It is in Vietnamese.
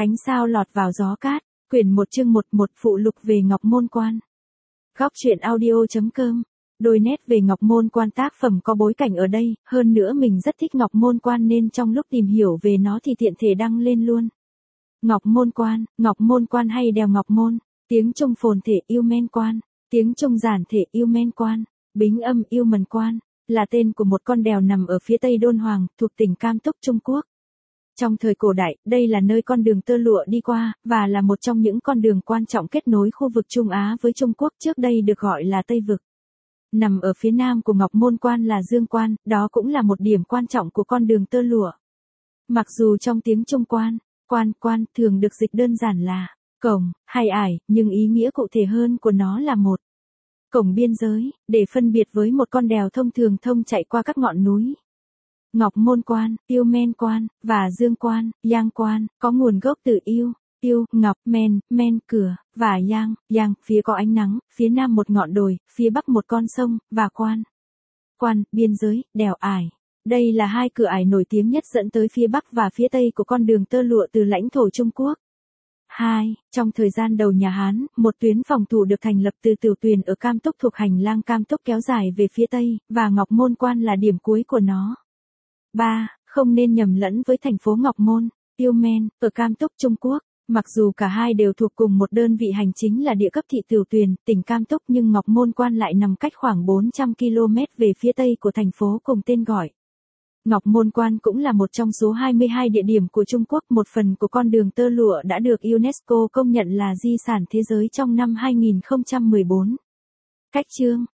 Ánh sao lọt vào gió cát, quyển 1 chương 11 phụ lục về Ngọc Môn Quan. Góc truyện audio.com. Đôi nét về Ngọc Môn Quan tác phẩm có bối cảnh ở đây, hơn nữa mình rất thích Ngọc Môn Quan nên trong lúc tìm hiểu về nó thì tiện thể đăng lên luôn. Ngọc Môn Quan hay đèo Ngọc Môn, tiếng Trung phồn thể yêu men quan, tiếng Trung giản thể yêu men quan, bính âm yêu mần quan, là tên của một con đèo nằm ở phía tây Đôn Hoàng, thuộc tỉnh Cam Túc, Trung Quốc. Trong thời cổ đại, đây là nơi con đường tơ lụa đi qua, và là một trong những con đường quan trọng kết nối khu vực Trung Á với Trung Quốc, trước đây được gọi là Tây Vực. Nằm ở phía nam của Ngọc Môn Quan là Dương Quan, đó cũng là một điểm quan trọng của con đường tơ lụa. Mặc dù trong tiếng Trung quan thường được dịch đơn giản là cổng hay ải, nhưng ý nghĩa cụ thể hơn của nó là một cổng biên giới, để phân biệt với một con đèo thông thường chạy qua các ngọn núi. Ngọc Môn Quan, Yêu Men Quan, và Dương Quan, Giang Quan, có nguồn gốc từ yêu, ngọc, men, cửa, và giang, phía có ánh nắng, phía nam một ngọn đồi, phía bắc một con sông, và quan, biên giới, đèo ải. Đây là hai cửa ải nổi tiếng nhất dẫn tới phía bắc và phía tây của con đường tơ lụa từ lãnh thổ Trung Quốc. 2. Trong thời gian đầu nhà Hán, một tuyến phòng thủ được thành lập từ Tiểu Tuyền ở Cam Túc thuộc hành lang Cam Túc kéo dài về phía tây, và Ngọc Môn Quan là điểm cuối của nó. 3. Không nên nhầm lẫn với thành phố Ngọc Môn, Yêu Men, ở Cam Túc, Trung Quốc. Mặc dù cả hai đều thuộc cùng một đơn vị hành chính là địa cấp thị Tiểu Tuyền, tỉnh Cam Túc, nhưng Ngọc Môn Quan lại nằm cách khoảng 400 km về phía tây của thành phố cùng tên gọi. Ngọc Môn Quan cũng là một trong số 22 địa điểm của Trung Quốc, một phần của con đường tơ lụa đã được UNESCO công nhận là di sản thế giới trong năm 2014. Cách chương